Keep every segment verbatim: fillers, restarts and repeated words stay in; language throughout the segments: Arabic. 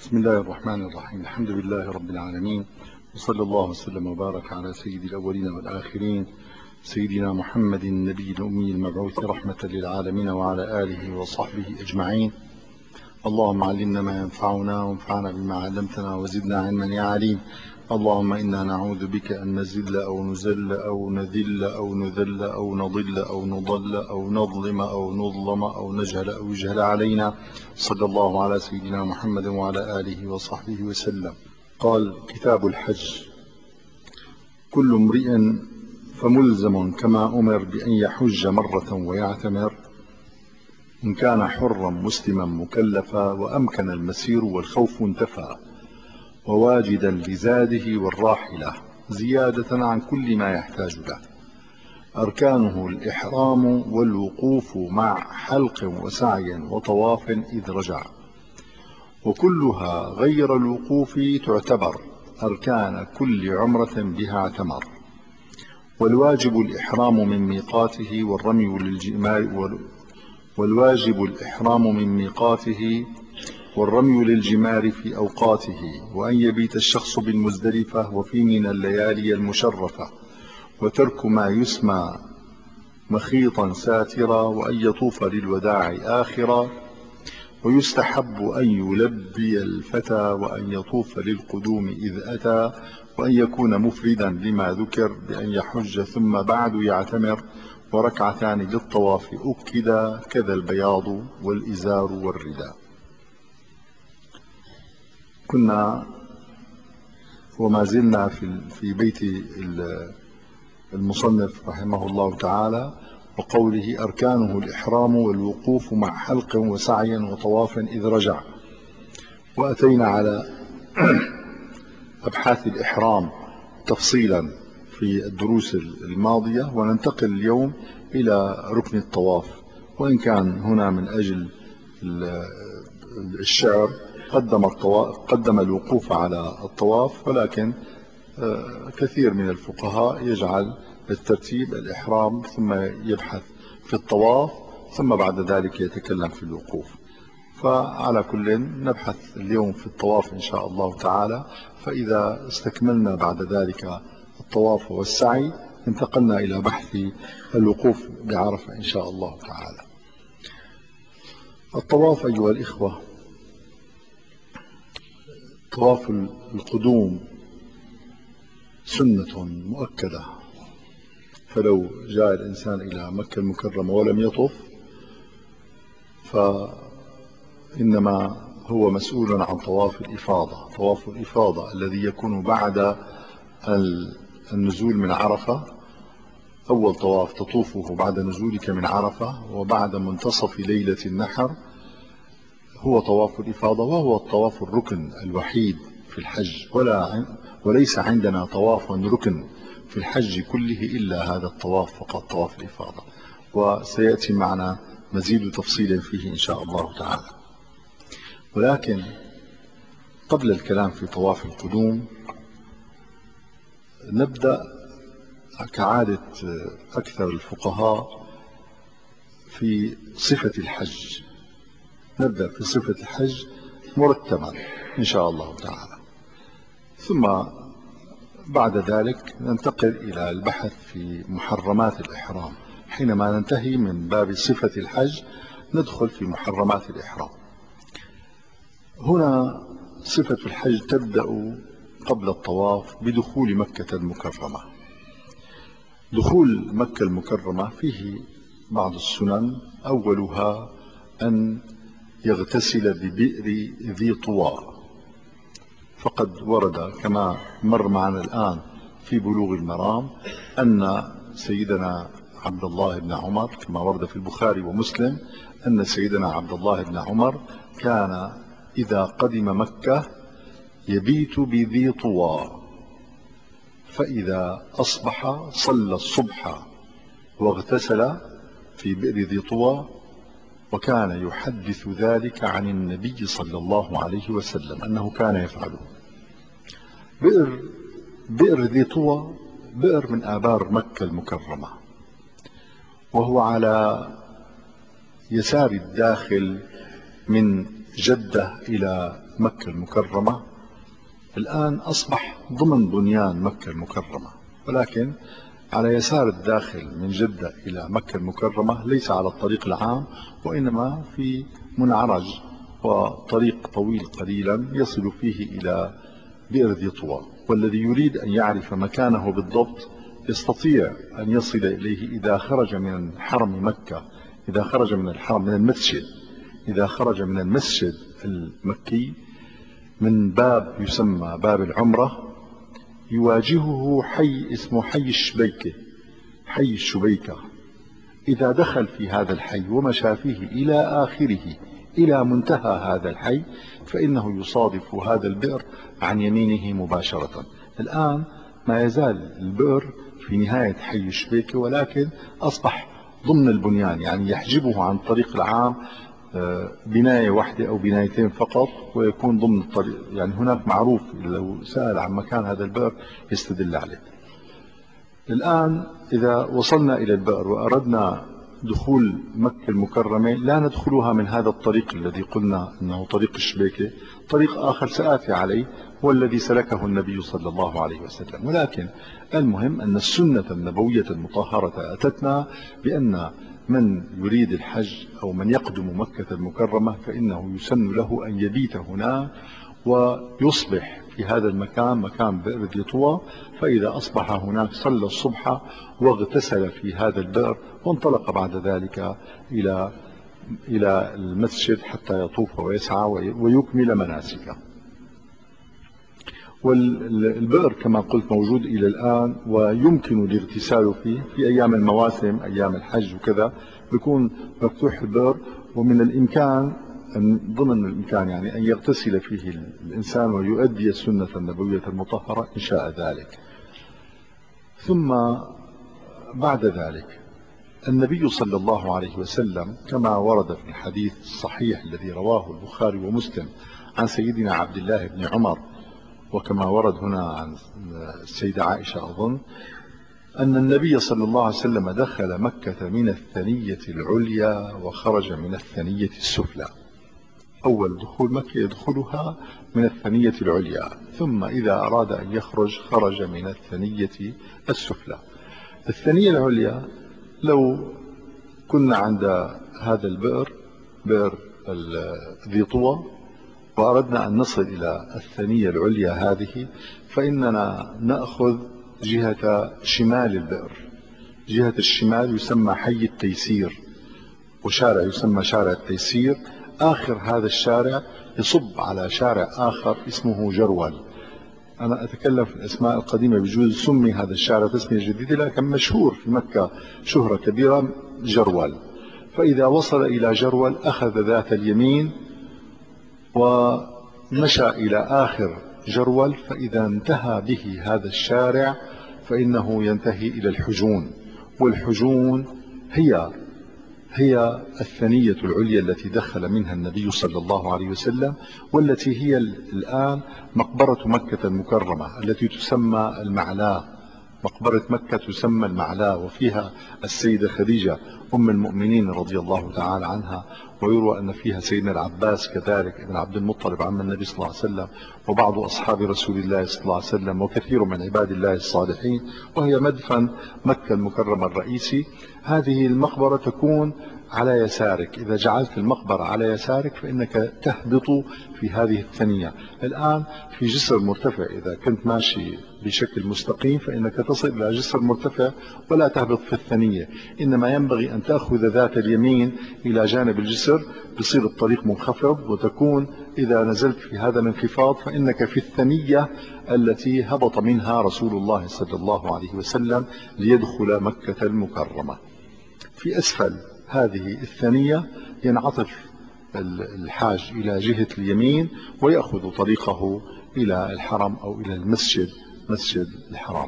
بسم الله الرحمن الرحيم. الحمد لله رب العالمين، وصلى الله وسلم وبارك على سيد الأولين والآخرين سيدنا محمد النبي الأمي المبعوث رحمة للعالمين وعلى آله وصحبه أجمعين. اللهم علمنا ما ينفعنا وانفعنا بما علمتنا وزدنا علما يا عليم. اللهم إنا نعوذ بك أن نزل أو نزل أو نذل أو نذل أو نضل أو نضل أو نظلم أو نظلم أو نجهل أو يجهل علينا. صلى الله على سيدنا محمد وعلى آله وصحبه وسلم. قال: كتاب الحج. كل امرئ فملزم كما أمر بأن يحج مرة ويعتمر، إن كان حرا مسلما مكلفا وأمكن المسير والخوف انتفى، وواجدا لزاده والراحلة زيادة عن كل ما يحتاج له. أركانه الإحرام والوقوف مع حلق وسعي وطواف إذ رجع، وكلها غير الوقوف تعتبر أركان كل عمرة بها اعتمر. والواجب الإحرام من ميقاته والرمي للجمار والواجب الإحرام من ميقاته والرمي للجمار في أوقاته، وأن يبيت الشخص بالمزدلفة وفي من الليالي المشرفة، وترك ما يسمى مخيطا ساترا، وأن يطوف للوداع آخرا. ويستحب أن يلبي الفتى وأن يطوف للقدوم إذ أتى، وأن يكون مفردا لما ذكر بأن يحج ثم بعد يعتمر، وركعتان للطواف أكدا، كذا البياض والإزار والرداء. كنا وما زلنا في بيت المصنف رحمه الله تعالى وقوله: أركانه الإحرام والوقوف مع حلق وسعي وطواف إذ رجع. وأتينا على أبحاث الإحرام تفصيلا في الدروس الماضية، وننتقل اليوم إلى ركن الطواف. وإن كان هنا من أجل الشعر قدم, قدم الوقوف على الطواف، ولكن كثير من الفقهاء يجعل بالترتيب الإحرام ثم يبحث في الطواف ثم بعد ذلك يتكلم في الوقوف. فعلى كل نبحث اليوم في الطواف إن شاء الله تعالى، فإذا استكملنا بعد ذلك الطواف والسعي انتقلنا إلى بحث الوقوف بعرفة إن شاء الله تعالى. الطواف أيها الإخوة، طواف القدوم سنة مؤكدة، فلو جاء الإنسان إلى مكة المكرمة ولم يطف فإنما هو مسؤول عن طواف الإفاضة. طواف الإفاضة الذي يكون بعد النزول من عرفة، أول طواف تطوفه بعد نزولك من عرفة وبعد منتصف ليلة النحر هو طواف الإفاضة، وهو الطواف الركن الوحيد في الحج، ولا وليس عندنا طواف ركن في الحج كله إلا هذا الطواف فقط، طواف الإفاضة، وسيأتي معنا مزيد تفصيل فيه إن شاء الله تعالى. ولكن قبل الكلام في طواف القدوم نبدأ كعادة أكثر الفقهاء في صفة الحج. نبدأ في صفة الحج مرتبا إن شاء الله تعالى، ثم بعد ذلك ننتقل إلى البحث في محرمات الإحرام. حينما ننتهي من باب صفة الحج ندخل في محرمات الإحرام. هنا صفة الحج تبدأ قبل الطواف بدخول مكة المكرمة. دخول مكة المكرمة فيه بعض السنن، أولها أن يغتسل ببئر ذي طوى، فقد ورد كما مر معنا الآن في بلوغ المرام أن سيدنا عبد الله بن عمر، كما ورد في البخاري ومسلم، أن سيدنا عبد الله بن عمر كان إذا قدم مكة يبيت بذي طوى، فإذا أصبح صلى الصبح واغتسل في بئر ذي طوى، وكان يحدث ذلك عن النبي صلى الله عليه وسلم أنه كان يفعله. بئر, بئر ذي طوى بئر من آبار مكة المكرمة، وهو على يسار الداخل من جدة إلى مكة المكرمة الآن أصبح ضمن بنيان مكة المكرمة، ولكن على يسار الداخل من جدة إلى مكة المكرمة، ليس على الطريق العام وإنما في منعرج وطريق طويل قليلا يصل فيه إلى بئر ذي طوى. والذي يريد أن يعرف مكانه بالضبط يستطيع أن يصل إليه إذا خرج من حرم مكة، إذا خرج من الحرم من المسجد إذا خرج من المسجد المكي من باب يسمى باب العمرة، يواجهه حي اسمه حي الشبيكة حي الشبيكة. إذا دخل في هذا الحي ومشى فيه إلى آخره إلى منتهى هذا الحي فإنه يصادف هذا البئر عن يمينه مباشرة. الآن ما يزال البئر في نهاية حي الشبيكة، ولكن أصبح ضمن البنيان، يعني يحجبه عن الطريق العام بناية واحدة أو بنايتين فقط، ويكون ضمن الطريق. يعني هناك معروف لو سأل عن مكان هذا البئر يستدل عليه. الآن إذا وصلنا إلى البئر وأردنا دخول مكة المكرمة، لا ندخلها من هذا الطريق الذي قلنا أنه طريق الشبيكة، طريق آخر سآتي عليه هو الذي سلكه النبي صلى الله عليه وسلم. ولكن المهم أن السنة النبوية المطهرة أتتنا بأن من يريد الحج أو من يقدم مكة المكرمة فإنه يسن له أن يبيت هناك ويصبح في هذا المكان مكان بئر ذي طوى. فإذا أصبح هناك صلى الصبح واغتسل في هذا البئر، وانطلق بعد ذلك إلى إلى المسجد حتى يطوف ويسعى ويكمل مناسكه. والبئر كما قلت موجود إلى الآن، ويمكن الاغتسال فيه في أيام المواسم، أيام الحج وكذا بيكون مفتوح البئر، ومن الإمكان ضمن الإمكان يعني أن يغتسل فيه الإنسان ويؤدي السنة النبوية المطهرة إن شاء ذلك. ثم بعد ذلك النبي صلى الله عليه وسلم كما ورد في الحديث الصحيح الذي رواه البخاري ومسلم عن سيدنا عبد الله بن عمر، وكما ورد هنا عن السيدة عائشة أظن، أن النبي صلى الله عليه وسلم دخل مكة من الثنية العليا وخرج من الثنية السفلى. أول دخول مكة يدخلها من الثنية العليا، ثم إذا أراد أن يخرج خرج من الثنية السفلى. الثنية العليا لو كنا عند هذا البئر بئر ذي طوى وأردنا أن نصل إلى الثنية العليا هذه، فإننا نأخذ جهة شمال البئر. جهة الشمال يسمى حي التيسير، وشارع يسمى شارع التيسير. آخر هذا الشارع يصب على شارع آخر اسمه جرول. أنا أتكلم في الأسماء القديمة، بجوز سمي هذا الشارع تسمية جديدة، لكن مشهور في مكة شهرة كبيرة جرول. فإذا وصل إلى جرول أخذ ذات اليمين ومشى إلى آخر جرول، فإذا انتهى به هذا الشارع فإنه ينتهي إلى الحجون. والحجون هي هي الثنية العليا التي دخل منها النبي صلى الله عليه وسلم، والتي هي الآن مقبرة مكة المكرمة التي تسمى المعلاة. مقبرة مكة تسمى المعلاة، وفيها السيدة خديجة أم المؤمنين رضي الله تعالى عنها، ويروى أن فيها سيدنا العباس كذلك ابن عبد المطلب عم النبي صلى الله عليه وسلم، وبعض أصحاب رسول الله صلى الله عليه وسلم، وكثير من عباد الله الصالحين، وهي مدفن مكة المكرمة الرئيسي. هذه المقبرة تكون على يسارك. إذا جعلت المقبرة على يسارك فإنك تهبط في هذه الثنية. الآن في جسر مرتفع، إذا كنت ماشي بشكل مستقيم فإنك تصل إلى جسر مرتفع ولا تهبط في الثنية، إنما ينبغي أن تأخذ ذات اليمين إلى جانب الجسر، بصير الطريق منخفض، وتكون إذا نزلت في هذا الانخفاض فإنك في الثنية التي هبط منها رسول الله صلى الله عليه وسلم ليدخل مكة المكرمة. في أسفل هذه الثنية ينعطف الحاج إلى جهة اليمين ويأخذ طريقه إلى الحرم أو إلى المسجد، مسجد الحرام.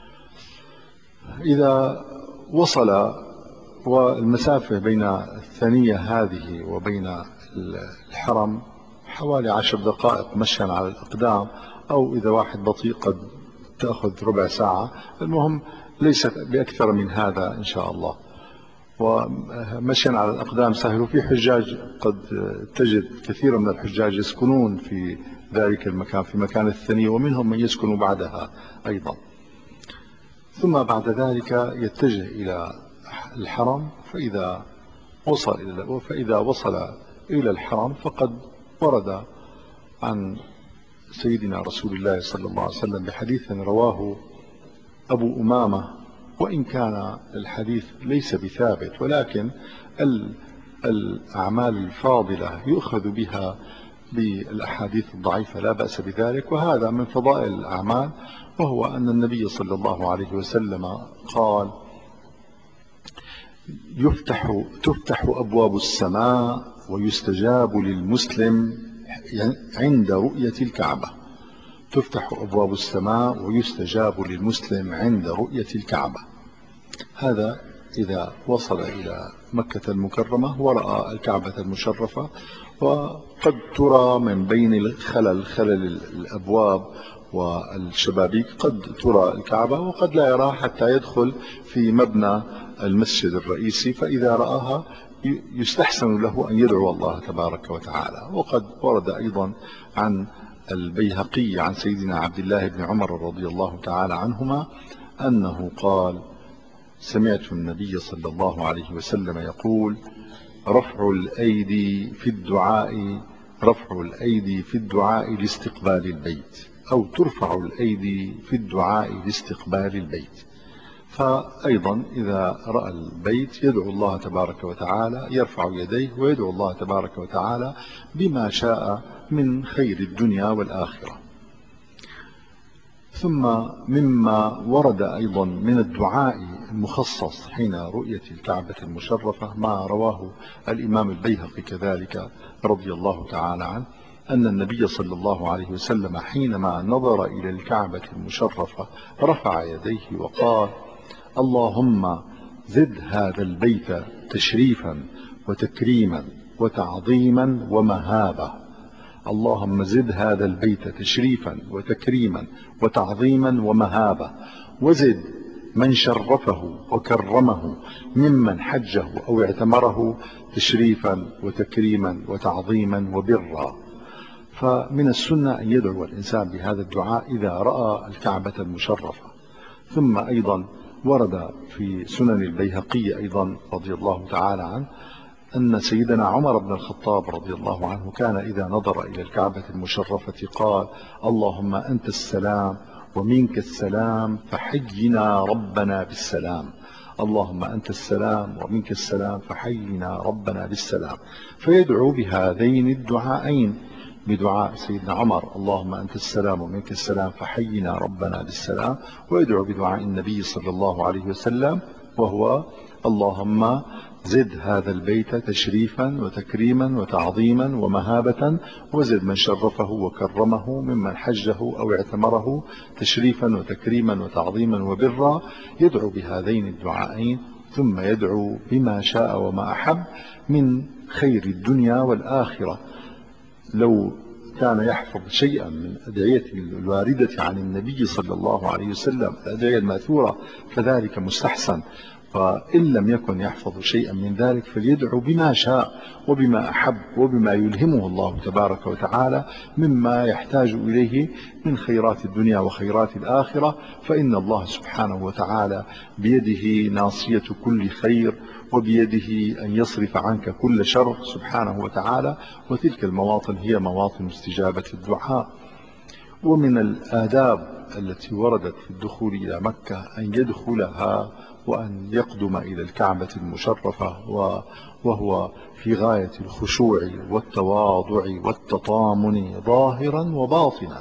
إذا وصل، والمسافة بين الثنية هذه وبين الحرم حوالي عشر دقائق مشيا على الأقدام، أو إذا واحد بطيء قد تأخذ ربع ساعة. المهم ليست بأكثر من هذا إن شاء الله. ومشيا على الأقدام سهل. وفي حجاج قد تجد كثير من الحجاج يسكنون في ذلك المكان في مكان الثنية، ومنهم من يسكن بعدها أيضا. ثم بعد ذلك يتجه إلى الحرم، فإذا وصل إلى فإذا وصل إلى الحرم فقد ورد عن سيدنا رسول الله صلى الله عليه وسلم بحديث رواه أبو أمامة، وإن كان الحديث ليس بثابت، ولكن الأعمال الفاضلة يؤخذ بها بالأحاديث الضعيفة، لا بأس بذلك. وهذا من فضائل الأعمال، وهو أن النبي صلى الله عليه وسلم قال: يفتح تفتح أبواب السماء ويستجاب للمسلم عند رؤية الكعبة. تفتح أبواب السماء ويستجاب للمسلم عند رؤية الكعبة. هذا إذا وصل إلى مكة المكرمة ورأى الكعبة المشرفة، وقد ترى من بين الخلل خلل الأبواب والشبابيك قد ترى الكعبة، وقد لا يراها حتى يدخل في مبنى المسجد الرئيسي، فإذا رآها يستحسن له أن يدعو الله تبارك وتعالى. وقد ورد أيضا عن البيهقي عن سيدنا عبد الله بن عمر رضي الله تعالى عنهما أنه قال: سمعت النبي صلى الله عليه وسلم يقول: رفع الأيدي في الدعاء رفع الأيدي في الدعاء لاستقبال البيت، أو ترفع الأيدي في الدعاء لاستقبال البيت. فأيضا إذا رأى البيت يدعو الله تبارك وتعالى، يرفع يديه ويدعو الله تبارك وتعالى بما شاء من خير الدنيا والآخرة. ثم مما ورد أيضا من الدعاء المخصص حين رؤية الكعبة المشرفة ما رواه الإمام البيهقي كذلك رضي الله تعالى عنه، أن النبي صلى الله عليه وسلم حينما نظر إلى الكعبة المشرفة رفع يديه وقال: اللهم زد هذا البيت تشريفا وتكريما وتعظيما ومهابة. اللهم زد هذا البيت تشريفا وتكريما وتعظيما ومهابة، وزد من شرفه وكرمه ممن حجه أو اعتمره تشريفا وتكريما وتعظيما وبرا. فمن السنة أن يدعو الإنسان بهذا الدعاء إذا رأى الكعبة المشرفة. ثم أيضا ورد في سنن البيهقي أيضا رضي الله تعالى عنه أن سيدنا عمر بن الخطاب رضي الله عنه كان إذا نظر إلى الكعبة المشرفة قال: اللهم أنت السلام ومنك السلام فحينا ربنا بالسلام. اللهم أنت السلام ومنك السلام فحينا ربنا بالسلام. فيدعو بهذين الدعاءين، بدعاء سيدنا عمر: اللهم أنت السلام ومنك السلام فحينا ربنا بالسلام، ويدعو بدعاء النبي صلى الله عليه وسلم وهو: اللهم زد هذا البيت تشريفا وتكريما وتعظيما ومهابة، وزد من شرفه وكرمه ممن حجه أو اعتمره تشريفا وتكريما وتعظيما وبرا. يدعو بهذين الدعائين، ثم يدعو بما شاء وما أحب من خير الدنيا والآخرة. لو كان يحفظ شيئا من أدعية الواردة عن النبي صلى الله عليه وسلم، الأدعية المأثورة، فذلك مستحسن. فإن لم يكن يحفظ شيئا من ذلك فليدعو بما شاء وبما أحب وبما يلهمه الله تبارك وتعالى مما يحتاج إليه من خيرات الدنيا وخيرات الآخرة، فإن الله سبحانه وتعالى بيده ناصية كل خير، وبيده أن يصرف عنك كل شر سبحانه وتعالى، وتلك المواطن هي مواطن استجابة الدعاء. ومن الآداب التي وردت في الدخول إلى مكة أن يدخلها وأن يقدم إلى الكعبة المشرفة وهو في غاية الخشوع والتواضع والتطامن ظاهرا وباطنا،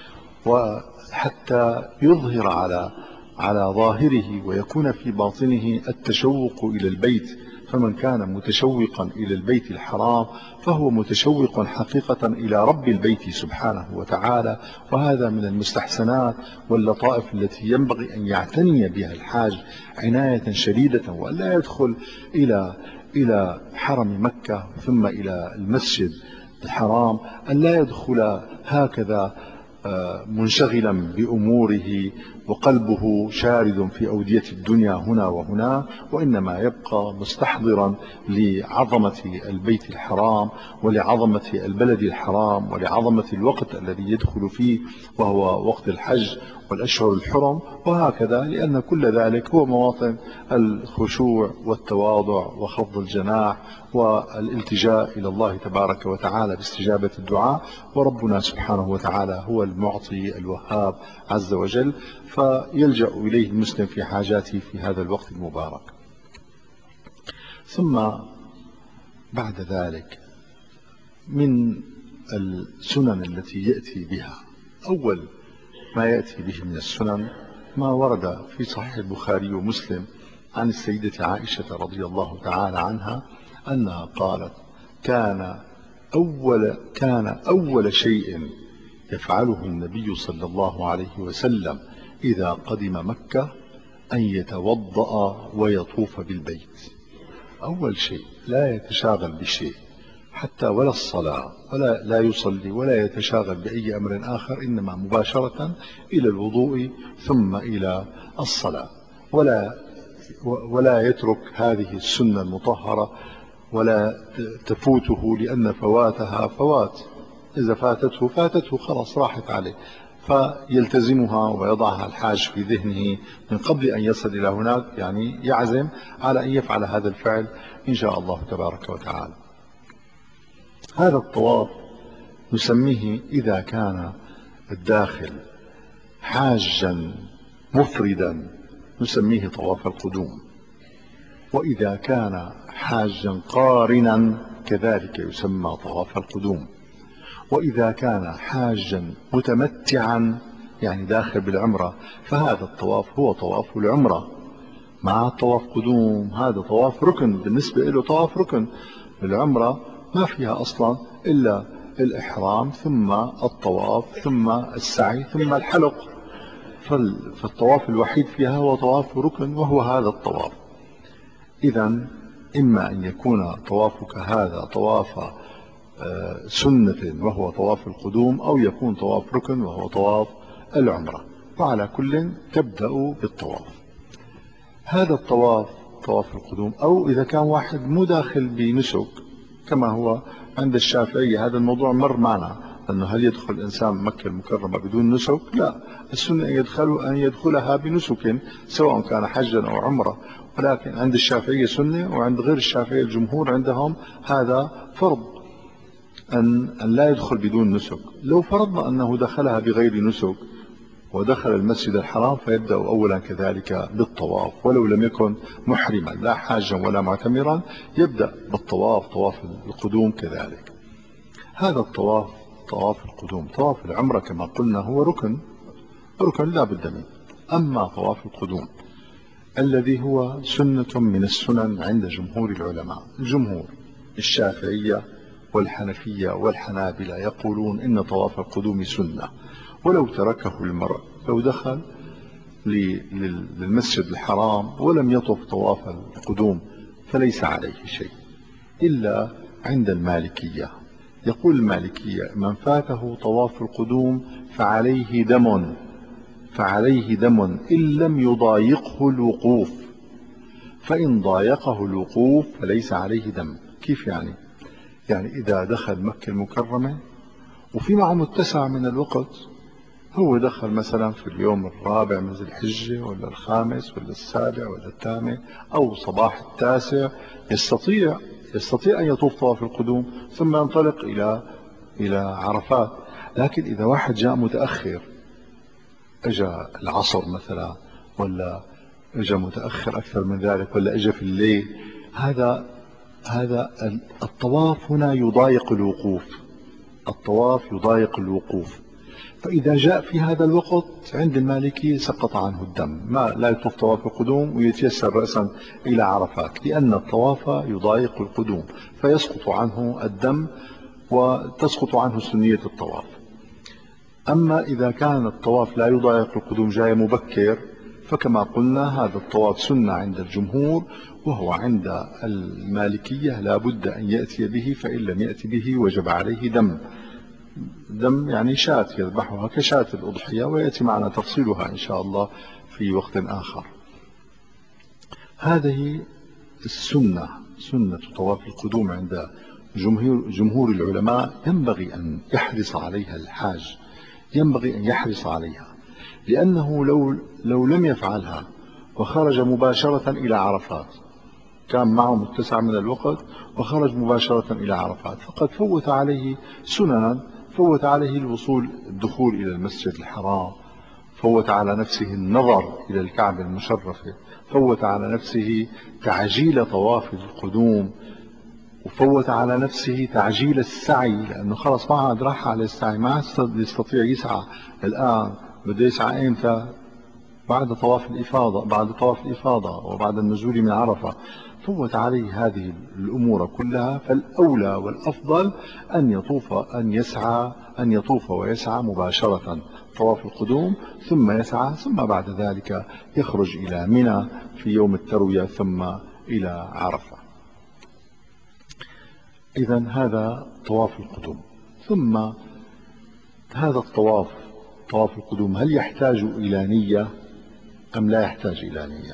وحتى يظهر على على ظاهره ويكون في باطنه التشوق إلى البيت. فمن كان متشوقا إلى البيت الحرام فهو متشوق حقيقة إلى رب البيت سبحانه وتعالى، وهذا من المستحسنات واللطائف التي ينبغي أن يعتني بها الحاج عناية شديدة، وأن لا يدخل إلى إلى حرم مكة ثم إلى المسجد الحرام، أن لا يدخل هكذا منشغلا بأموره وقلبه شارد في أودية الدنيا هنا وهنا، وإنما يبقى مستحضرا لعظمة البيت الحرام ولعظمة البلد الحرام ولعظمة الوقت الذي يدخل فيه وهو وقت الحج والأشهر الحرم، وهكذا، لأن كل ذلك هو مواطن الخشوع والتواضع وخفض الجناح والالتجاء إلى الله تبارك وتعالى باستجابة الدعاء. وربنا سبحانه وتعالى هو المعطي الوهاب عز وجل، فيلجأ إليه المسلم في حاجاته في هذا الوقت المبارك. ثم بعد ذلك من السنن التي يأتي بها، أول ما يأتي به من السنن ما ورد في صحيح البخاري ومسلم عن السيدة عائشة رضي الله تعالى عنها أنها قالت: كان أول, كان أول شيء يفعله النبي صلى الله عليه وسلم إذا قدم مكة أن يتوضأ ويطوف بالبيت. أول شيء لا يتشاغل بشيء، حتى ولا الصلاة، ولا لا يصلي ولا يتشاغل بأي أمر آخر، إنما مباشرة إلى الوضوء ثم إلى الصلاة، ولا ولا يترك هذه السنة المطهرة ولا تفوته، لأن فواتها فوات، إذا فاتته فاتته خلاص راحت عليه، فيلتزمها ويضعها الحاج في ذهنه من قبل أن يصل إلى هناك، يعني يعزم على أن يفعل هذا الفعل إن شاء الله تبارك وتعالى. هذا الطواف نسميه إذا كان الداخل حاجا مفردا نسميه طواف القدوم، وإذا كان حاجا قارنا كذلك يسمى طواف القدوم، وإذا كان حاجا متمتعا يعني داخل بالعمرة فهذا الطواف هو طواف العمرة مع طواف قدوم. هذا طواف ركن بالنسبة له، طواف ركن. العمرة ما فيها أصلا إلا الإحرام ثم الطواف ثم السعي ثم الحلق، فالطواف الوحيد فيها هو طواف ركن وهو هذا الطواف. إذن إما أن يكون طوافك هذا طواف سنة وهو طواف القدوم، أو يكون طواف ركن وهو طواف العمرة، وعلى كل تبدأ بالطواف. هذا الطواف طواف القدوم، أو إذا كان واحد مو داخل بنسك كما هو عند الشافعية، هذا الموضوع مر معنا، أنه هل يدخل الإنسان مكة المكرمة بدون نسك؟ لا، السنة أن يدخل أن يدخلها بنسك سواء كان حجا أو عمرة، ولكن عند الشافعية سنة، وعند غير الشافعية الجمهور عندهم هذا فرض أن, أن لا يدخل بدون نسك. لو فرضنا أنه دخلها بغير نسك ودخل المسجد الحرام فيبدأ أولا كذلك بالطواف، ولو لم يكن محرما لا حاجا ولا معتمرا يبدأ بالطواف، طواف القدوم كذلك. هذا الطواف طواف القدوم. طواف العمرة كما قلنا هو ركن ركن لا بد منه. أما طواف القدوم الذي هو سنة من السنن عند جمهور العلماء، الجمهور الشافعية والحنفية والحنابلة يقولون إن طواف القدوم سنة، ولو تركه المرء، لو دخل للمسجد الحرام ولم يطف طواف القدوم فليس عليه شيء، إلا عند المالكية. يقول المالكية: من فاته طواف القدوم فعليه دم فعليه دم إن لم يضايقه الوقوف، فإن ضايقه الوقوف فليس عليه دم. كيف يعني؟ يعني إذا دخل مكة المكرمة وفي معه متسع من الوقت، هو دخل مثلا في اليوم الرابع من ذي الحجة ولا الخامس ولا السابع ولا الثامن أو صباح التاسع، يستطيع يستطيع أن يطوف طواف القدوم ثم ينطلق إلى إلى عرفات. لكن إذا واحد جاء متأخر، اجى العصر مثلا، ولا اجى متأخر أكثر من ذلك، ولا اجى في الليل، هذا هذا الطواف هنا يضايق الوقوف، الطواف يضايق الوقوف. فإذا جاء في هذا الوقت عند المالكي سقط عنه الدم، ما لا يطوف طواف القدوم ويتيسر رأسا إلى عرفات، لأن الطواف يضايق القدوم فيسقط عنه الدم وتسقط عنه سنية الطواف. أما إذا كان الطواف لا يضايق القدوم، جاي مبكر، فكما قلنا هذا الطواف سنة عند الجمهور، وهو عند المالكية لا بد أن يأتي به، فإن لم يأتي به وجب عليه دم الدم يعني شاة يذبحها كشاة الأضحية، ويأتي معنا تفصيلها إن شاء الله في وقت آخر. هذه السنة، سنة طواف القدوم عند جمهور, جمهور العلماء، ينبغي أن يحرص عليها الحاج، ينبغي أن يحرص عليها، لأنه لو, لو لم يفعلها وخرج مباشرة إلى عرفات، كان معه متسع من الوقت وخرج مباشرة إلى عرفات، فقد فوت عليه سننا، فوت عليه الوصول الدخول إلى المسجد الحرام، فوت على نفسه النظر إلى الكعبة المشرفة، فوت على نفسه تعجيل طواف القدوم، وفوت على نفسه تعجيل السعي، لأنه خلص ما عاد راح على السعي، ما يستطيع يسعى الآن، بده يسعى إمتى؟ بعد طواف الإفاضة، بعد طواف الإفاضة وبعد النزول من عرفة. فوت عليه هذه الأمور كلها، فالأولى والأفضل أن يطوف أن يسعى أن يطوف ويسعى مباشرة طواف القدوم، ثم يسعى، ثم بعد ذلك يخرج إلى منى في يوم التروية، ثم إلى عرفة. إذن هذا طواف القدوم. ثم هذا الطواف، طواف القدوم، هل يحتاج إلى نية أم لا يحتاج إلى نية؟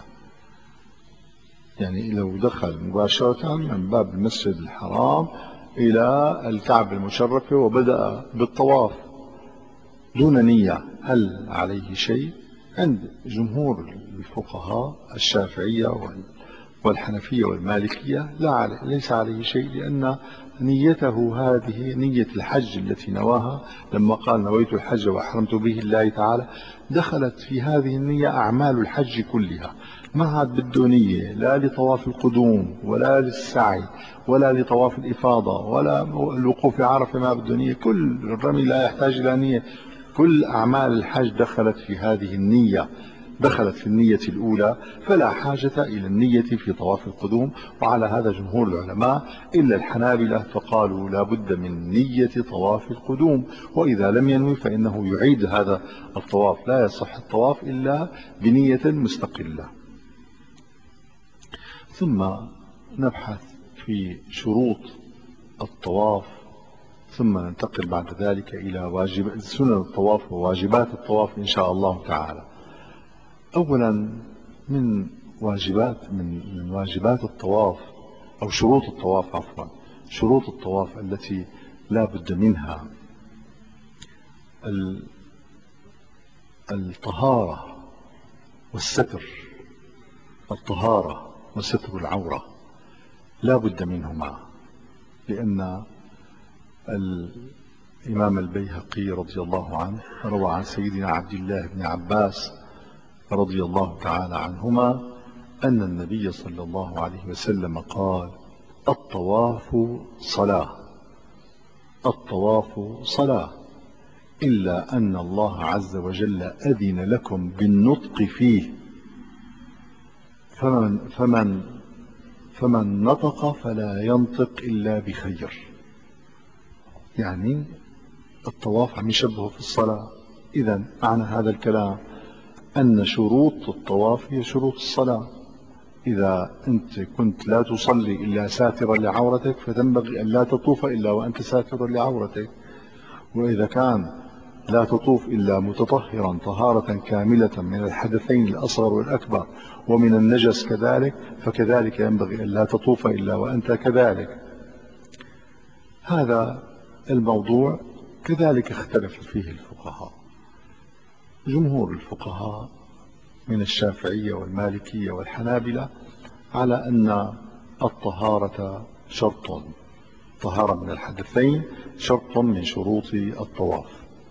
يعني لو دخل مباشرة من باب المسجد الحرام إلى الكعبة المشرفة وبدأ بالطواف دون نية، هل عليه شيء؟ عند جمهور الفقهاء الشافعية والحنفية والمالكية لا عليه، ليس عليه شيء، لأن نيته هذه نية الحج التي نواها لما قال نويت الحج وأحرمت به الله تعالى، دخلت في هذه النية أعمال الحج كلها، ما عاد بده نية لا لطواف القدوم ولا للسعي ولا لطواف الإفاضة ولا الوقوف عرفة، ما بده نية، كل الرمي لا يحتاج إلى نية، كل أعمال الحج دخلت في هذه النية، دخلت في النية الأولى، فلا حاجة إلى النية في طواف القدوم. وعلى هذا جمهور العلماء إلا الحنابلة، فقالوا لا بد من نية طواف القدوم، وإذا لم ينوي فإنه يعيد هذا الطواف، لا يصح الطواف إلا بنية مستقلة. ثم نبحث في شروط الطواف، ثم ننتقل بعد ذلك إلى واجب سنن الطواف وواجبات الطواف إن شاء الله تعالى. أولا من واجبات من, من واجبات الطواف أو شروط الطواف عفوا شروط الطواف التي لا بد منها الطهارة والستر، الطهارة وستر العورة لا بد منهما، لأن الإمام البيهقي رضي الله عنه روى عن سيدنا عبد الله بن عباس رضي الله تعالى عنهما أن النبي صلى الله عليه وسلم قال: الطواف صلاة، الطواف صلاة، إلا أن الله عز وجل أذن لكم بالنطق فيه، فمن, فمن, فمن نطق فلا ينطق إلا بخير. يعني الطواف عم يشبهه في الصلاة. إذن معنى هذا الكلام أن شروط الطواف هي شروط الصلاة. إذا أنت كنت لا تصلي إلا ساترا لعورتك فتنبغي أن لا تطوف إلا وأنت ساتر لعورتك، وإذا كان لا تطوف إلا متطهرا طهارة كاملة من الحدثين الأصغر والأكبر ومن النجس كذلك، فكذلك ينبغي أن لا تطوف إلا وأنت كذلك. هذا الموضوع كذلك اختلف فيه الفقهاء. جمهور الفقهاء من الشافعية والمالكية والحنابلة على أن الطهارة شرط، طهارة من الحدثين شرط من شروط الطواف.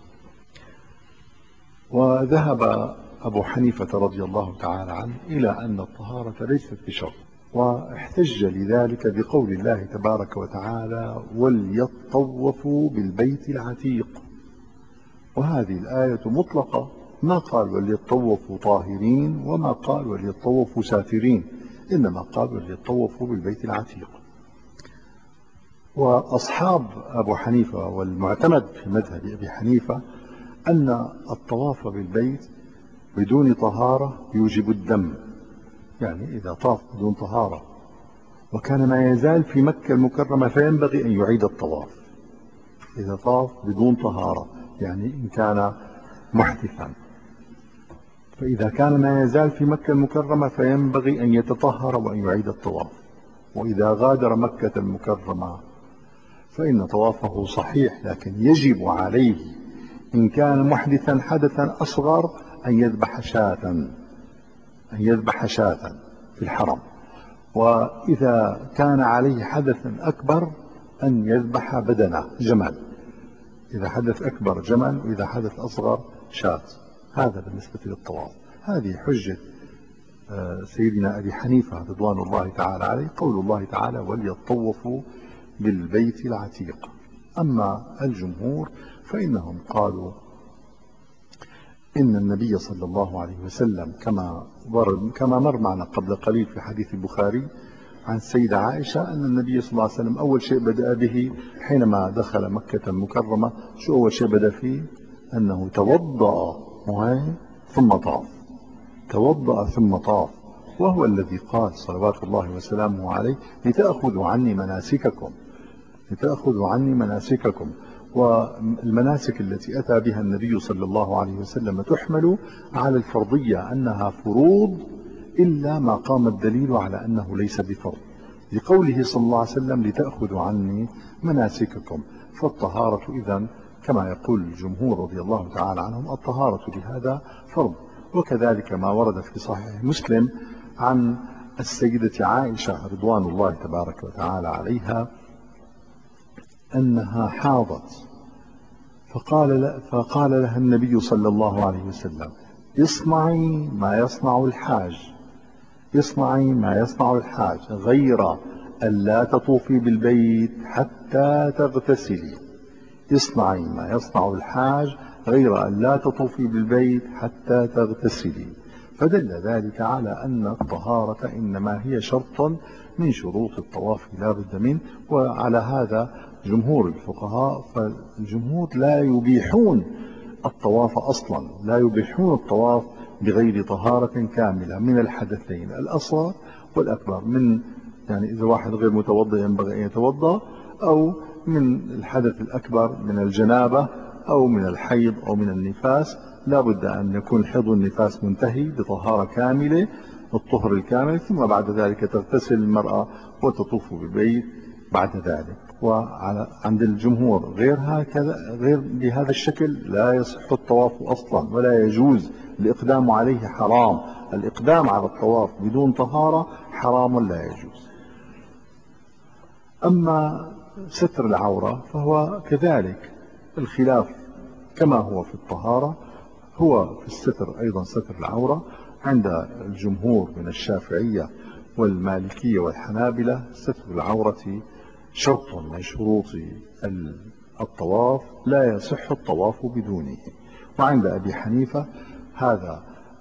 وذهب أبو حنيفة رضي الله تعالى عنه إلى أن الطهارة ليست بشرط، واحتج لذلك بقول الله تبارك وتعالى: وليطوفوا بالبيت العتيق. وهذه الآية مطلقة، ما قال وليطوفوا طاهرين وما قال وليطوفوا ساترين، إنما قال وليطوفوا بالبيت العتيق. وأصحاب أبو حنيفة والمعتمد في مذهب أبي حنيفة أن الطواف بالبيت بدون طهارة يوجب الدم، يعني إذا طاف بدون طهارة وكان ما يزال في مكة المكرمة فينبغي أن يعيد الطواف. إذا طاف بدون طهارة، يعني إن كان محدثا. فإذا كان ما يزال في مكة المكرمة فينبغي أن يتطهر وأن يعيد الطواف. وإذا غادر مكة المكرمة فإن طوافه صحيح، لكن يجب عليه إن كان محدثا حدثا أصغر أن يذبح شاة أن يذبح شاة في الحرم. وإذا كان عليه حدث أكبر أن يذبح بدنة جمل، إذا حدث أكبر جمل، وإذا حدث أصغر شاة. هذا بالنسبة للطواف. هذه حجة سيدنا أبي حنيفة رضوان الله تعالى عليه، قول الله تعالى وليطوفوا بالبيت العتيق. أما الجمهور فإنهم قالوا إن النبي صلى الله عليه وسلم كما كما مر معنا قبل قليل في حديث البخاري عن السيدة عائشة أن النبي صلى الله عليه وسلم أول شيء بدأ به حينما دخل مكة المكرمة، شو أول شيء بدأ فيه؟ أنه توضأ ثم طاف، توضأ ثم طاف، وهو الذي قال صلوات الله وسلامه عليه لتأخذوا عني مناسككم، لتأخذوا عني مناسككم. والمناسك التي أتى بها النبي صلى الله عليه وسلم تحمل على الفرضية أنها فروض إلا ما قام الدليل على أنه ليس بفرض، لقوله صلى الله عليه وسلم لتأخذوا عني مناسككم. فالطهارة إذن كما يقول الجمهور رضي الله تعالى عنهم الطهارة لهذا فرض. وكذلك ما ورد في صحيح مسلم عن السيدة عائشة رضوان الله تبارك وتعالى عليها أنها حاضت، فقال, فقال لها النبي صلى الله عليه وسلم اصنعي ما يصنع الحاج، اصنعي ما يصنع الحاج غير أن لا تطوفي بالبيت حتى تغتسلي، اصنعي ما يصنع الحاج غير أن لا تطوفي بالبيت حتى تغتسلي. فدل ذلك على أن الطهارة إنما هي شرط من شروط الطواف لا بد منه. وعلى هذا جمهور الفقهاء، فالجمهور لا يبيحون الطواف أصلا، لا يبيحون الطواف بغير طهارة كاملة من الحدثين الأصغر والأكبر، من يعني إذا واحد غير متوضئ ينبغي أن يتوضأ، أو من الحدث الأكبر من الجنابة أو من الحيض أو من النفاس. لا بد أن يكون حيض النفاس منتهي بطهارة كاملة، الطهر الكامل، ثم بعد ذلك تغتسل المرأة وتطوف بالبيت بعد ذلك. وعند الجمهور غير هكذا، غير بهذا الشكل لا يصح الطواف أصلا، ولا يجوز الإقدام عليه، حرام. الإقدام على الطواف بدون طهارة حرام لا يجوز. أما ستر العورة فهو كذلك الخلاف كما هو في الطهارة هو في الستر أيضا. ستر العورة عند الجمهور من الشافعية والمالكية والحنابلة ستر العورة شرط من شروط الطواف لا يصح الطواف بدونه. وعند أبي حنيفة هذا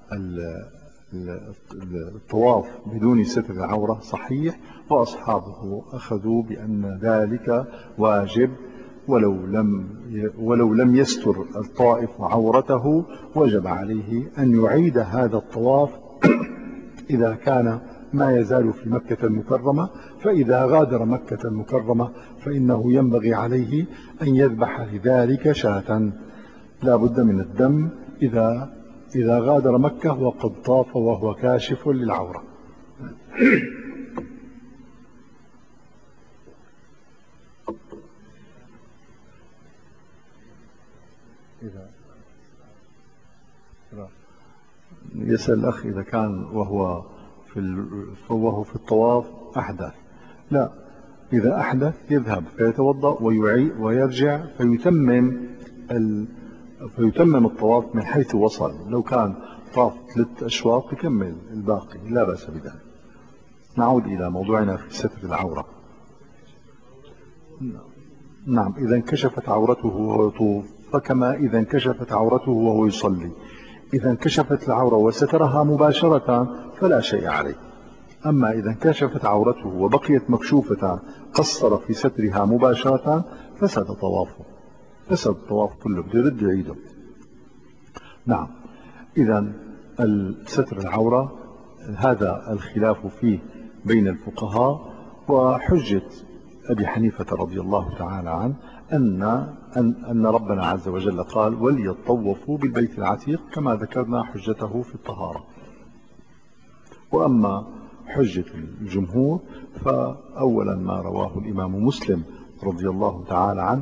الطواف بدون ستر العورة صحيح، وأصحابه أخذوا بأن ذلك واجب، ولو لم ولو لم يستر الطائف عورته وجب عليه أن يعيد هذا الطواف إذا كان ما يزال في مكة المكرمة. فإذا غادر مكة المكرمة فإنه ينبغي عليه أن يذبح لذلك شاة، لا بد من الدم إذا إذا غادر مكة وقد طاف وهو كاشف للعورة. يسأل الأخ إذا كان وهو في وهو في الطواف أحدث. لا، إذا أحدث يذهب فيتوضأ ويعيد ويرجع فيتمم ال... فيتمم الطواف من حيث وصل. لو كان طاف ثلاث أشواط يكمل الباقي، لا بأس بذلك. نعود إلى موضوعنا في ستر العورة. نعم، إذا انكشفت عورته وهو يطوف فكما إذا انكشفت عورته وهو يصلي. إذا انكشفت العورة وسترها مباشرة فلا شيء عليه. أما إذا انكشفت عورته وبقيت مكشوفة قصر في سترها مباشرة فسد طوافه، فسد الطواف كله، بده يرد يعيده. نعم، إذا ستر العورة هذا الخلاف فيه بين الفقهاء. وحجة أبي حنيفة رضي الله تعالى عنه أن, أن, أن ربنا عز وجل قال وليطوفوا بالبيت العتيق كما ذكرنا حجته في الطهارة. وأما حجة الجمهور فأولا ما رواه الإمام مسلم رضي الله تعالى عنه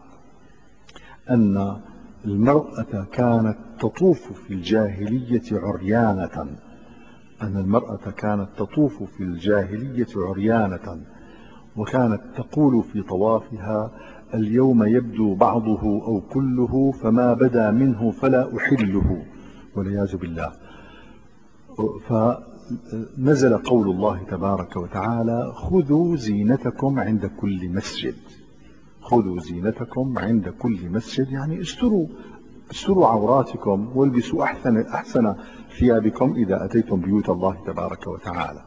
أن المرأة كانت تطوف في الجاهلية عريانة أن المرأة كانت تطوف في الجاهلية عريانة وكانت تقول في طوافها اليوم يبدو بعضه أو كله فما بدا منه فلا أحله والعياذ بالله. فنزل قول الله تبارك وتعالى خذوا زينتكم عند كل مسجد. خذوا زينتكم عند كل مسجد يعني استروا استروا عوراتكم والبسوا أحسن, أحسن ثيابكم إذا أتيتم بيوت الله تبارك وتعالى.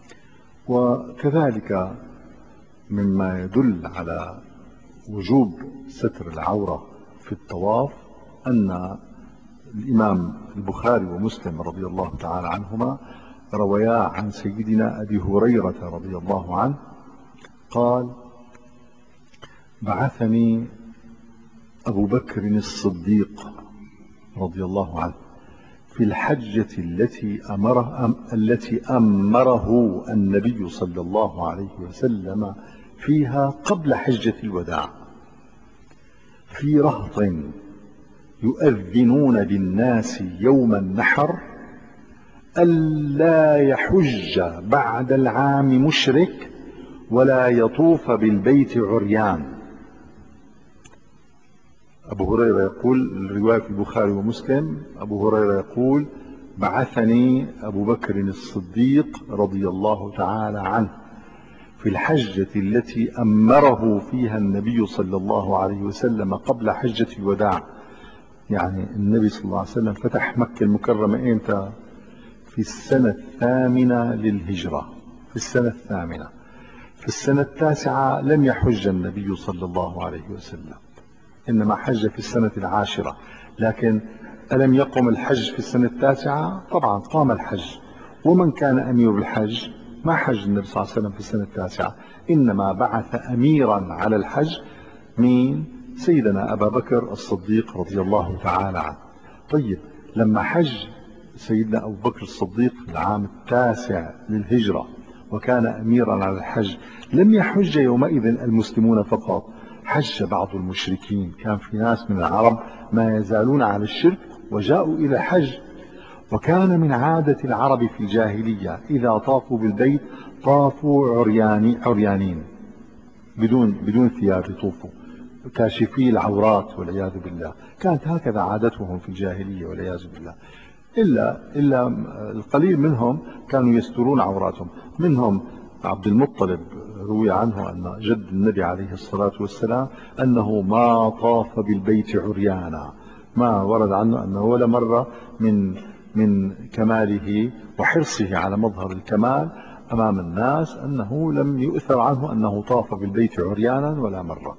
وكذلك مما يدل على وجوب ستر العورة في الطواف أن الإمام البخاري ومسلم رضي الله تعالى عنهما رويا عن سيدنا أبي هريرة رضي الله عنه قال بعثني أبو بكر الصديق رضي الله عنه في الحجة التي أمره, أم التي أمره النبي صلى الله عليه وسلم فيها قبل حجة الوداع في رهط يؤذنون بالناس يوم النحر ألا يحج بعد العام مشرك ولا يطوف بالبيت عريان. أبو هريرة يقول الرواية في البخاري ومسلم أبو هريرة يقول بعثني أبو بكر الصديق رضي الله تعالى عنه في الحجة التي أمره فيها النبي صلى الله عليه وسلم قبل حجة الوداع. يعني النبي صلى الله عليه وسلم فتح مكة المكرمة إمتى؟ في السنة الثامنة للهجرة. في السنة الثامنة. في السنة التاسعة لم يحج النبي صلى الله عليه وسلم إنما حج في السنة العاشرة. لكن ألم يقم الحج في السنة التاسعة؟ طبعا قام الحج. ومن كان أمير الحج ما حج النبي صلى الله عليه وسلم في السنة التاسعة إنما بعث أميرا على الحج مين؟ سيدنا أبا بكر الصديق رضي الله تعالى عنه. طيب لما حج سيدنا أبو بكر الصديق في العام التاسع للهجرة وكان أميرا على الحج لم يحج يومئذ المسلمون فقط، حج بعض المشركين. كان في ناس من العرب ما يزالون على الشرك وجاءوا إلى الحج. وكان من عادة العرب في الجاهلية إذا طافوا بالبيت طافوا عرياني عريانين بدون بدون ثياب يطوفوا كاشفي العورات والعياذ بالله. كانت هكذا عادتهم في الجاهلية والعياذ بالله. إلا إلا القليل منهم كانوا يسترون عوراتهم. منهم عبد المطلب روي عنه أن جد النبي عليه الصلاة والسلام أنه ما طاف بالبيت عريانا. ما ورد عنه أنه ولا مرة من من كماله وحرصه على مظهر الكمال أمام الناس أنه لم يؤثر عنه أنه طاف بالبيت عريانا ولا مرة.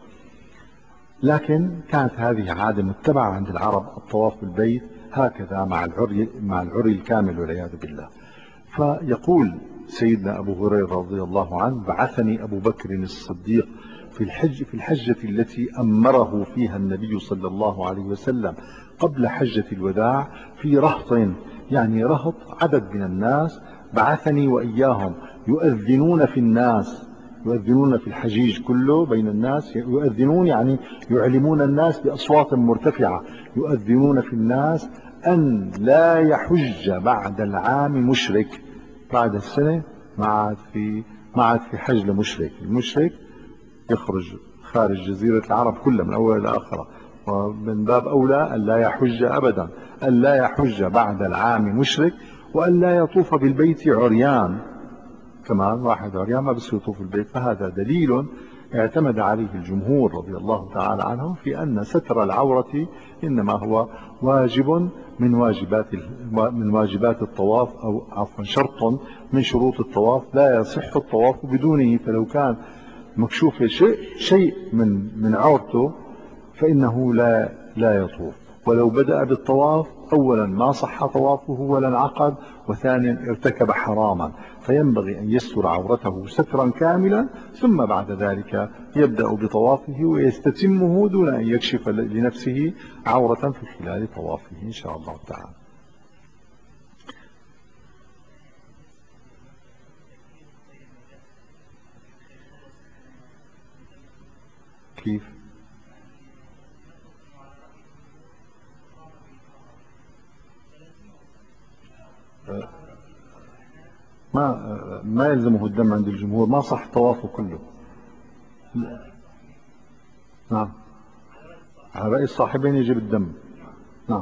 لكن كانت هذه عادة متبعة عند العرب الطواف بالبيت هكذا مع العري مع العري الكامل والعياذ بالله. فيقول سيدنا أبو هريرة رضي الله عنه بعثني أبو بكر الصديق في الحج في الحجة التي أمره فيها النبي صلى الله عليه وسلم قبل حجة الوداع في رهط، يعني رهط عدد من الناس بعثني وإياهم يؤذنون في الناس، يؤذنون في الحجيج كله بين الناس، يؤذنون يعني يعلمون الناس بأصوات مرتفعة، يؤذنون في الناس أن لا يحج بعد العام مشرك. بعد السنة ما عاد في ما عاد في حج لمشرك. المشرك يخرج خارج جزيرة العرب كلها من أول إلى آخره. ومن باب أولى أن لا يحج أبدا، أن لا يحج بعد العام مشرك، وأن لا يطوف بالبيت عريان. كمان واحد عريان ما بس يطوف البيت. فهذا دليل اعتمد عليه الجمهور رضي الله تعالى عنهم في أن ستر العورة إنما هو واجب من واجبات من واجبات الطواف، أو عفوا شرط من شروط الطواف لا يصح الطواف بدونه. فلو كان مكشوف شيء شيء من من عورته فإنه لا لا يطوف. ولو بدأ بالطواف أولا ما صح طوافه ولا انعقد، وثانيا ارتكب حراما، فينبغي أن يستر عورته سترا كاملا، ثم بعد ذلك يبدأ بطوافه ويستتمه دون أن يكشف لنفسه عورة في خلال طوافه إن شاء الله تعالى. كيف؟ ما ما يلزمه الدم عند الجمهور، ما صح طوافه كله. نعم، على رأي الصاحبين يجب الدم. نعم.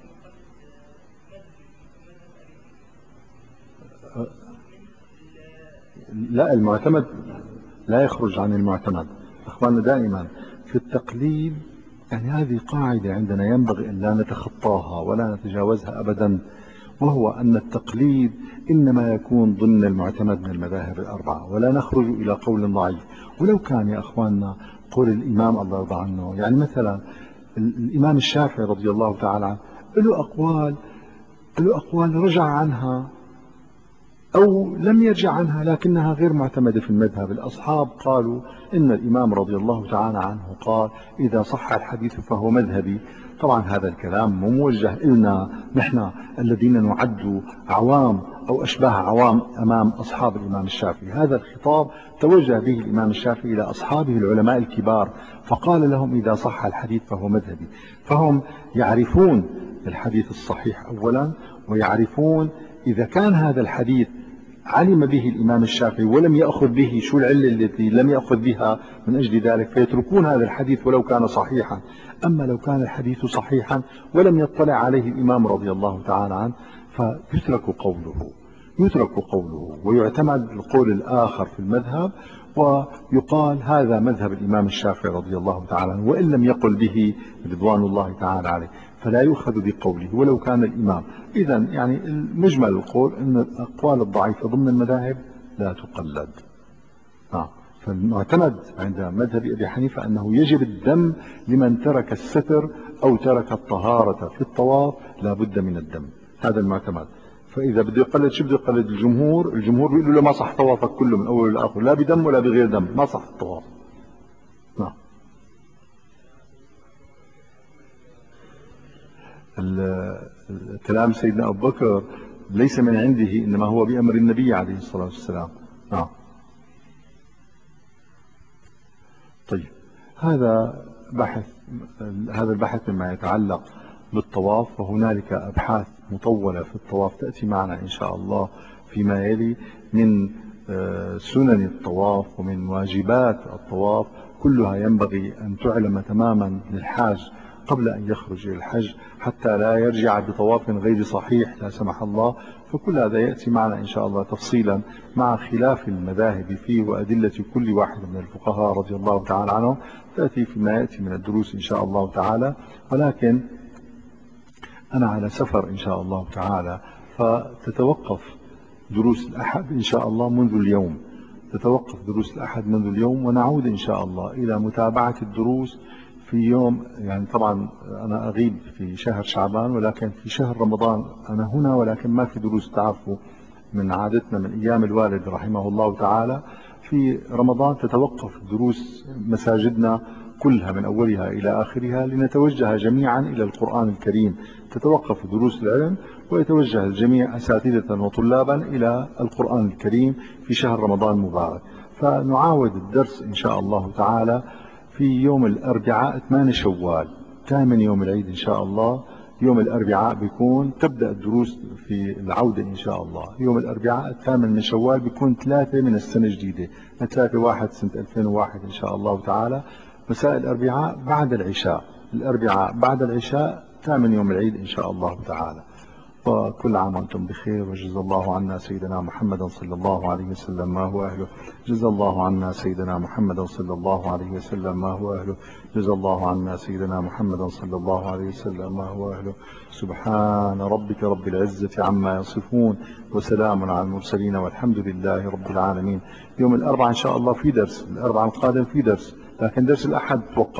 لا، المعتمد لا يخرج عن المعتمد. أخواننا دائما في التقليد، يعني هذه قاعدة عندنا ينبغي أن لا نتخطاها ولا نتجاوزها أبدا، وهو أن التقليد إنما يكون ضمن المعتمد من المذاهب الأربعة، ولا نخرج إلى قول ضعيف. ولو كان يا أخواننا قول الإمام الله يرضى عنه، يعني مثلا الإمام الشافعي رضي الله تعالى عنه له أقوال له أقوال رجع عنها أو لم يرجع عنها لكنها غير معتمدة في المذهب. الأصحاب قالوا إن الإمام رضي الله تعالى عنه قال إذا صح الحديث فهو مذهبي. طبعا هذا الكلام مو موجه إلنا نحن الذين نعد عوام أو أشباه عوام أمام أصحاب الإمام الشافعي، هذا الخطاب توجه به الإمام الشافعي إلى أصحابه العلماء الكبار، فقال لهم إذا صح الحديث فهو مذهبي. فهم يعرفون الحديث الصحيح أولا، ويعرفون إذا كان هذا الحديث علم به الإمام الشافعي ولم يأخذ به، شو العلة التي لم يأخذ بها من أجل ذلك، فيتركون هذا الحديث ولو كان صحيحا. أما لو كان الحديث صحيحا ولم يطلع عليه الإمام رضي الله تعالى عنه فيترك قوله يترك قوله ويعتمد القول الآخر في المذهب، ويقال هذا مذهب الإمام الشافعي رضي الله تعالى عنه، وإن لم يقل به رضوان الله تعالى عليه فلا يؤخذ بقوله ولو كان الإمام. إذا يعني المجمل القول أن الأقوال الضعيفة ضمن المذاهب لا تقلد. آه. فالمعتمد عند مذهب أبي حنيفة أنه يجب الدم لمن ترك الستر أو ترك الطهارة في الطواف، لا بد من الدم، هذا المعتمد. فإذا بده يقلد شو بده يقلد؟ الجمهور الجمهور بيقولوا له ما صح طوافك كله من أول لآخر، لا بدم ولا بغير دم، ما صح الطواف. نعم. كلام سيدنا أبو بكر ليس من عنده، إنما هو بأمر النبي عليه الصلاة والسلام. نعم. طيب، هذا بحث هذا البحث مما يتعلق بالطواف، وهنالك أبحاث مطولة في الطواف تأتي معنا إن شاء الله فيما يلي من سنن الطواف ومن واجبات الطواف، كلها ينبغي أن تعلم تماما للحاج قبل أن يخرج إلى الحج حتى لا يرجع بطواف غير صحيح لا سمح الله. فكل هذا يأتي معنا إن شاء الله تفصيلا مع خلاف المذاهب فيه وأدلة كل واحد من الفقهاء رضي الله تعالى عنهم، تأتي فيما يأتي من الدروس إن شاء الله تعالى. ولكن أنا على سفر إن شاء الله تعالى، فتتوقف دروس الأحد إن شاء الله منذ اليوم تتوقف دروس الأحد منذ اليوم، ونعود إن شاء الله إلى متابعة الدروس في يوم، يعني طبعا أنا أغيب في شهر شعبان، ولكن في شهر رمضان أنا هنا، ولكن ما في دروس. تعرفوا من عادتنا من أيام الوالد رحمه الله تعالى، في رمضان تتوقف دروس مساجدنا كلها من أولها إلى آخرها لنتوجه جميعا إلى القرآن الكريم، تتوقف دروس العلم ويتوجه الجميع أساتذة وطلابا إلى القرآن الكريم في شهر رمضان المبارك. فنعاود الدرس إن شاء الله تعالى في يوم الأربعاء ثمانية شوال، ثامن يوم العيد إن شاء الله. يوم الأربعاء بيكون تبدأ الدروس في العودة إن شاء الله. يوم الأربعاء الثامن من شوال بيكون ثلاثة من السنة الجديدة، ثلاثة واحد سنة ألفين وواحد إن شاء الله تعالى، مساء الأربعاء بعد العشاء الأربعاء بعد العشاء ثامن يوم العيد إن شاء الله تعالى. وكل عام وأنتم بخير، وجزا الله عنا سيدنا محمد صلى الله عليه وسلم ما هو أهله. جزا الله عنا سيدنا محمد صلى الله عليه وسلم ما هو أهله. جزا الله عنا سيدنا محمد صلى الله عليه وسلم ما هو أهله. سبحان ربك رب العزة عما يصفون، وسلام على المرسلين، والحمد لله رب العالمين. يوم الأربعاء إن شاء الله في درس، الأربعاء القادم في درس، لكن درس الأحد توقف،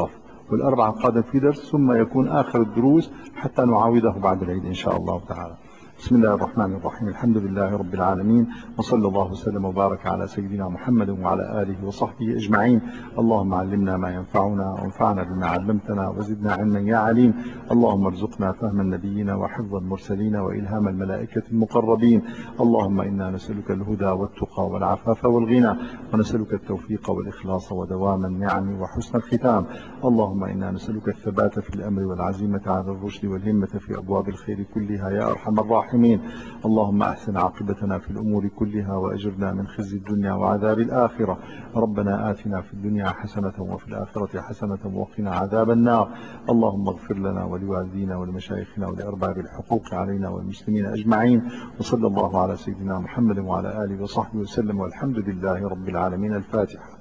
والأربعة القادم في درس، ثم يكون آخر الدروس حتى نعاوده بعد العيد إن شاء الله تعالى. بسم الله الرحمن الرحيم. الحمد لله رب العالمين، وصلى الله وسلم وبارك على سيدنا محمد وعلى آله وصحبه أجمعين. اللهم علمنا ما ينفعنا وانفعنا بما علمتنا وزدنا علما يا عليم. اللهم ارزقنا فهم النبيين وحفظ المرسلين وإلهام الملائكة المقربين. اللهم إنا نسألك الهدى والتقى والعفاف والغنى، ونسألك التوفيق والإخلاص ودوام النعم وحسن الختام. اللهم إنا نسألك الثبات في الأمر والعزيمة على الرشد والهمة في أبواب الخير كلها يا أرحم الراحمين. اللهم أحسن عاقبتنا في الأمور كلها وأجرنا من خزي الدنيا وعذاب الآخرة. ربنا آتنا في الدنيا حسنة وفي الآخرة حسنة وقنا عذاب النار. اللهم اغفر لنا ولوالدينا ولمشايخنا ولأرباب الحقوق علينا والمسلمين أجمعين. وصلى الله على سيدنا محمد وعلى آله وصحبه وسلم، والحمد لله رب العالمين. الفاتحة.